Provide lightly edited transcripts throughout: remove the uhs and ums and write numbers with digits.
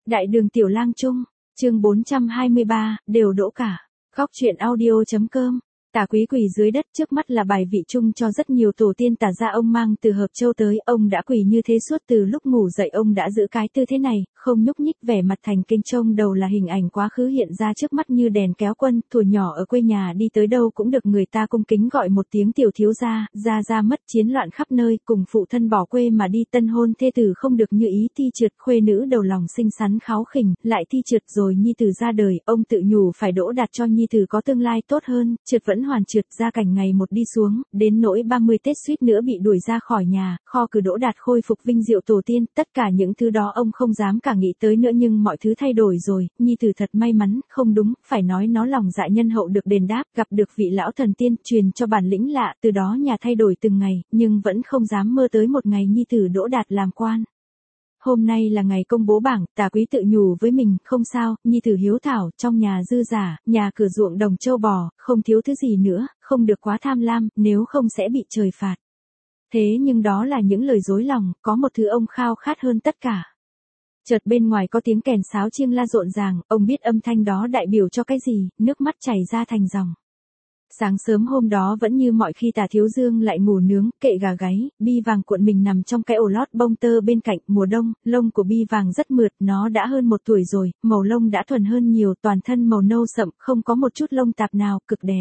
Đại đường tiểu lang trung, chương 423, đều đỗ cả. Góc truyện audio.com. Tả Quý quỳ dưới đất, trước mắt là bài vị chung cho rất nhiều tổ tiên Tả gia ông mang từ Hợp Châu tới, ông đã quỳ như thế suốt từ lúc ngủ dậy, ông đã giữ cái tư thế này, không nhúc nhích, vẻ mặt thành kinh, trông đầu là hình ảnh quá khứ hiện ra trước mắt như đèn kéo quân. Thuở nhỏ ở quê nhà đi tới đâu cũng được người ta cung kính gọi một tiếng tiểu thiếu gia. Gia mất chiến loạn khắp nơi, cùng phụ thân bỏ quê mà đi, tân hôn thê tử không được như ý, thi trượt, khuê nữ đầu lòng xinh xắn kháu khỉnh, lại thi trượt rồi nhi tử ra đời, ông tự nhủ phải đỗ đạt cho nhi tử có tương lai tốt hơn, trượt vẫn hoàn trượt, gia cảnh ngày một đi xuống, đến nỗi 30 Tết suýt nữa bị đuổi ra khỏi nhà, kho cử đỗ đạt khôi phục vinh diệu tổ tiên, tất cả những thứ đó ông không dám cả nghĩ tới nữa, nhưng mọi thứ thay đổi rồi, nhi tử thật may mắn, không đúng, phải nói nó lòng dạ nhân hậu được đền đáp, gặp được vị lão thần tiên, truyền cho bản lĩnh lạ, từ đó nhà thay đổi từng ngày, nhưng vẫn không dám mơ tới một ngày nhi tử đỗ đạt làm quan. Hôm nay là ngày công bố bảng, Tả Quý tự nhủ với mình, không sao, nhi tử hiếu thảo, trong nhà dư giả, nhà cửa ruộng đồng châu bò, không thiếu thứ gì nữa, không được quá tham lam, nếu không sẽ bị trời phạt. Thế nhưng đó là những lời dối lòng, có một thứ ông khao khát hơn tất cả. Chợt bên ngoài có tiếng kèn sáo chiêng la rộn ràng, ông biết âm thanh đó đại biểu cho cái gì, nước mắt chảy ra thành dòng. Sáng sớm hôm đó vẫn như mọi khi, Tả Thiếu Dương lại ngủ nướng, kệ gà gáy, Bi Vàng cuộn mình nằm trong cái ổ lót bông tơ bên cạnh. Mùa đông, lông của Bi Vàng rất mượt, nó đã hơn 1 tuổi rồi, màu lông đã thuần hơn nhiều, toàn thân màu nâu sậm, không có một chút lông tạp nào, cực đẹp.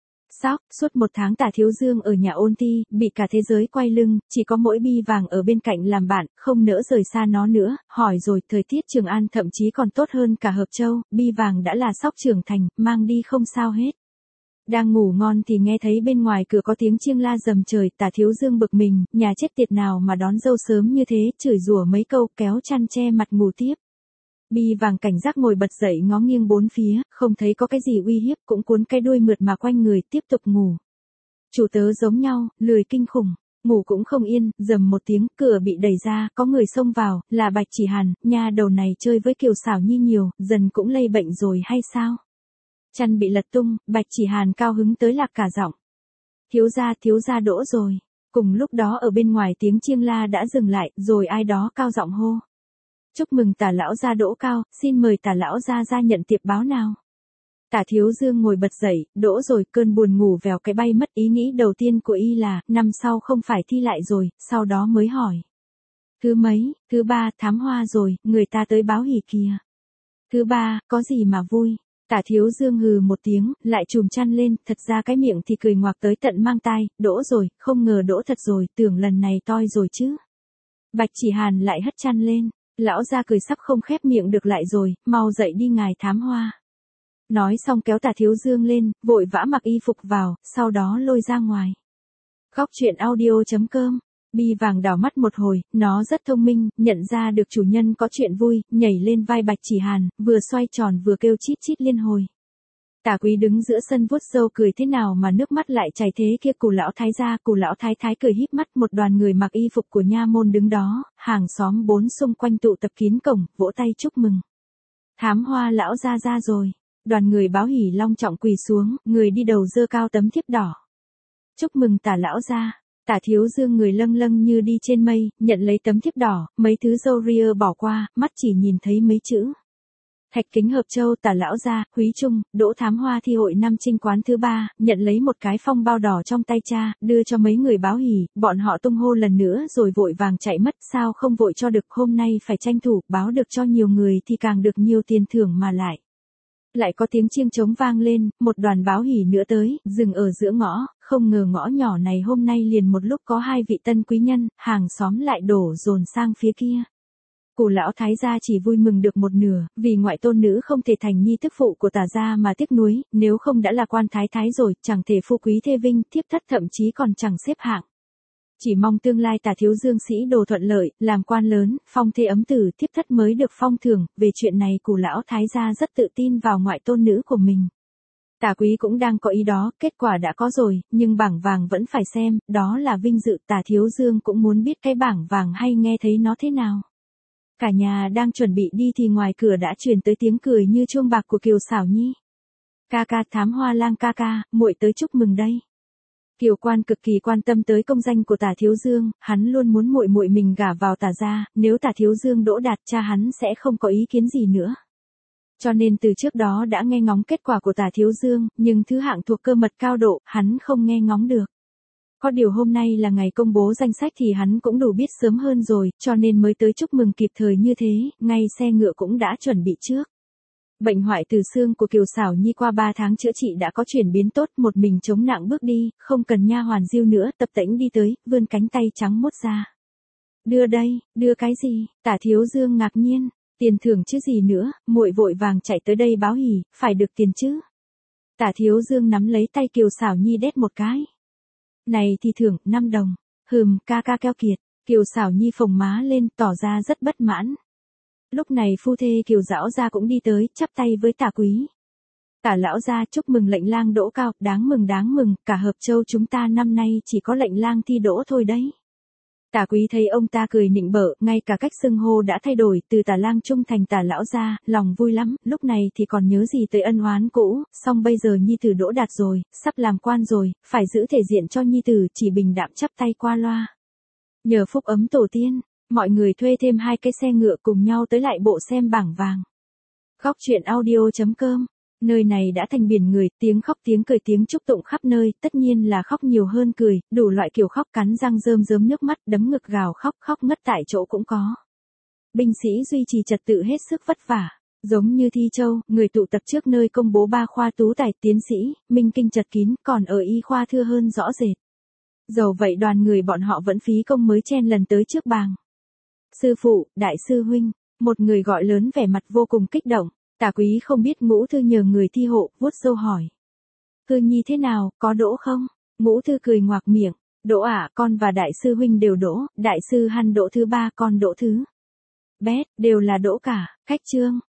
Suốt 1 tháng Tả Thiếu Dương ở nhà ôn thi, bị cả thế giới quay lưng, chỉ có mỗi Bi Vàng ở bên cạnh làm bạn, không nỡ rời xa nó nữa. Hỏi rồi, thời tiết Trường An thậm chí còn tốt hơn cả Hợp Châu, Bi Vàng đã là sóc trưởng thành, mang đi không sao hết. Đang ngủ ngon thì nghe thấy bên ngoài cửa có tiếng chiêng la rầm trời, Tả Thiếu Dương bực mình, nhà chết tiệt nào mà đón dâu sớm như thế, chửi rủa mấy câu, kéo chăn che mặt ngủ tiếp. Bi Vàng cảnh giác ngồi bật dậy, ngó nghiêng bốn phía, không thấy có cái gì uy hiếp, cũng cuốn cái đuôi mượt mà quanh người, tiếp tục ngủ. Chủ tớ giống nhau, lười kinh khủng, ngủ cũng không yên, rầm một tiếng, cửa bị đẩy ra, có người xông vào, là Bạch Chỉ Hàn, nha đầu này chơi với Kiều Xảo Nhi nhiều, dần cũng lây bệnh rồi hay sao? Chăn bị lật tung, Bạch Chỉ Hàn cao hứng tới lạc cả giọng. Thiếu gia đỗ rồi. Cùng lúc đó ở bên ngoài tiếng chiêng la đã dừng lại, rồi ai đó cao giọng hô. Chúc mừng Tả lão gia đỗ cao, xin mời Tả lão gia ra nhận tiệp báo nào. Tả Thiếu Dương ngồi bật dậy, đỗ rồi, cơn buồn ngủ vèo cái bay mất. Ý nghĩ đầu tiên của y là, năm sau không phải thi lại rồi, sau đó mới hỏi. Thứ mấy, thứ 3, thám hoa rồi, người ta tới báo hỉ kìa. Thứ 3, có gì mà vui. Tả Thiếu Dương hừ một tiếng, lại chùm chăn lên, thật ra cái miệng thì cười ngoạc tới tận mang tai, đỗ rồi, không ngờ đỗ thật rồi, tưởng lần này toi rồi chứ. Bạch Chỉ Hàn lại hất chăn lên, lão gia cười sắp không khép miệng được lại rồi, mau dậy đi ngài thám hoa. Nói xong kéo Tả Thiếu Dương lên, vội vã mặc y phục vào, sau đó lôi ra ngoài. Góc truyện audio.com. Bi Vàng đảo mắt một hồi, nó rất thông minh, nhận ra được chủ nhân có chuyện vui, nhảy lên vai Bạch Chỉ Hàn, vừa xoay tròn vừa kêu chít chít liên hồi. Tả Quý đứng giữa sân vuốt râu cười thế nào mà nước mắt lại chảy thế kia. Cù lão thái gia, Cù lão thái thái cười híp mắt, một đoàn người mặc y phục của nha môn đứng đó, hàng xóm bốn xung quanh tụ tập kín cổng, vỗ tay chúc mừng. Thám hoa lão gia ra rồi. Đoàn người báo hỉ long trọng quỳ xuống, người đi đầu giơ cao tấm thiếp đỏ. Chúc mừng Tả lão gia. Tả Thiếu Dương người lâng lâng như đi trên mây, nhận lấy tấm thiếp đỏ, mấy thứ râu ria bỏ qua, mắt chỉ nhìn thấy mấy chữ. Thạch Kính Hợp Châu Tả lão gia, Húy Trung, đỗ thám hoa thi hội năm chinh quán thứ 3, nhận lấy một cái phong bao đỏ trong tay cha, đưa cho mấy người báo hỉ, bọn họ tung hô lần nữa rồi vội vàng chạy mất, sao không vội cho được, hôm nay phải tranh thủ, báo được cho nhiều người thì càng được nhiều tiền thưởng mà lại. Lại có tiếng chiêng trống vang lên, một đoàn báo hỉ nữa tới, dừng ở giữa ngõ, không ngờ ngõ nhỏ này hôm nay liền một lúc có 2 vị tân quý nhân, hàng xóm lại đổ dồn sang phía kia. Cù lão thái gia chỉ vui mừng được một nửa, vì ngoại tôn nữ không thể thành nhi tức phụ của Tả gia mà tiếc nuối, nếu không đã là quan thái thái rồi, chẳng thể phu quý thê vinh, thiếp thất thậm chí còn chẳng xếp hạng. Chỉ mong tương lai Tả Thiếu Dương sĩ đồ thuận lợi, làm quan lớn, phong thê ấm tử, thiếp thất mới được phong thưởng, về chuyện này Cù lão thái gia rất tự tin vào ngoại tôn nữ của mình. Tả Quý cũng đang có ý đó, kết quả đã có rồi, nhưng bảng vàng vẫn phải xem, đó là vinh dự. Tả Thiếu Dương cũng muốn biết cái bảng vàng hay nghe thấy nó thế nào. Cả nhà đang chuẩn bị đi thì ngoài cửa đã truyền tới tiếng cười như chuông bạc của Kiều Xảo Nhi. Ca ca, thám hoa lang ca ca, muội tới chúc mừng đây. Kiều Quan cực kỳ quan tâm tới công danh của Tả Thiếu Dương, hắn luôn muốn muội muội mình gả vào Tả gia, nếu Tả Thiếu Dương đỗ đạt cha hắn sẽ không có ý kiến gì nữa. Cho nên từ trước đó đã nghe ngóng kết quả của Tả Thiếu Dương, nhưng thứ hạng thuộc cơ mật cao độ, hắn không nghe ngóng được. Có điều hôm nay là ngày công bố danh sách thì hắn cũng đủ biết sớm hơn rồi, cho nên mới tới chúc mừng kịp thời như thế, ngay xe ngựa cũng đã chuẩn bị trước. Bệnh hoại tử xương của Kiều Xảo Nhi qua 3 tháng chữa trị đã có chuyển biến tốt, một mình chống nặng bước đi, không cần nha hoàn diêu nữa, tập tễnh đi tới, vươn cánh tay trắng muốt ra. Đưa đây, đưa cái gì? Tả Thiếu Dương ngạc nhiên, tiền thưởng chứ gì nữa, muội vội vàng chạy tới đây báo hỉ, phải được tiền chứ. Tả Thiếu Dương nắm lấy tay Kiều Xảo Nhi đét một cái. Này thì thưởng, 5 đồng, ca ca keo kiệt, Kiều Xảo Nhi phồng má lên tỏ ra rất bất mãn. Lúc này phu thê Kiều Dão gia cũng đi tới, chắp tay với Tả quý. Tả lão gia chúc mừng lệnh lang đỗ cao, đáng mừng, cả Hợp Châu chúng ta năm nay chỉ có lệnh lang thi đỗ thôi đấy. Tả quý thấy ông ta cười nịnh bợ, ngay cả cách xưng hô đã thay đổi, từ Tả lang trung thành Tả lão gia, lòng vui lắm, lúc này thì còn nhớ gì tới ân oán cũ, song bây giờ nhi tử đỗ đạt rồi, sắp làm quan rồi, phải giữ thể diện cho nhi tử, chỉ bình đạm chắp tay qua loa. Nhờ phúc ấm tổ tiên, mọi người thuê thêm 2 cái xe ngựa cùng nhau tới lại bộ xem bảng vàng. Góc truyện audio.com, nơi này đã thành biển người, tiếng khóc tiếng cười tiếng chúc tụng khắp nơi, tất nhiên là khóc nhiều hơn cười, đủ loại kiểu khóc cắn răng rơm rớm nước mắt, đấm ngực gào khóc ngất tại chỗ cũng có. Binh sĩ duy trì trật tự hết sức vất vả, giống như Thi Châu, người tụ tập trước nơi công bố 3 khoa tú tài tiến sĩ, minh kinh chật kín, còn ở y khoa thưa hơn rõ rệt. Dầu vậy đoàn người bọn họ vẫn phí công mới chen lần tới trước bàng. Sư phụ, đại sư huynh, một người gọi lớn vẻ mặt vô cùng kích động, Tả quý không biết Ngũ Thư nhờ người thi hộ, vuốt râu hỏi. Thư Nhi thế nào, có đỗ không? Ngũ Thư cười ngoạc miệng, đỗ ạ, con và đại sư huynh đều đỗ, đại sư Hăn đỗ thứ 3, con đỗ thứ. Bét, đều là đỗ cả, cách chương.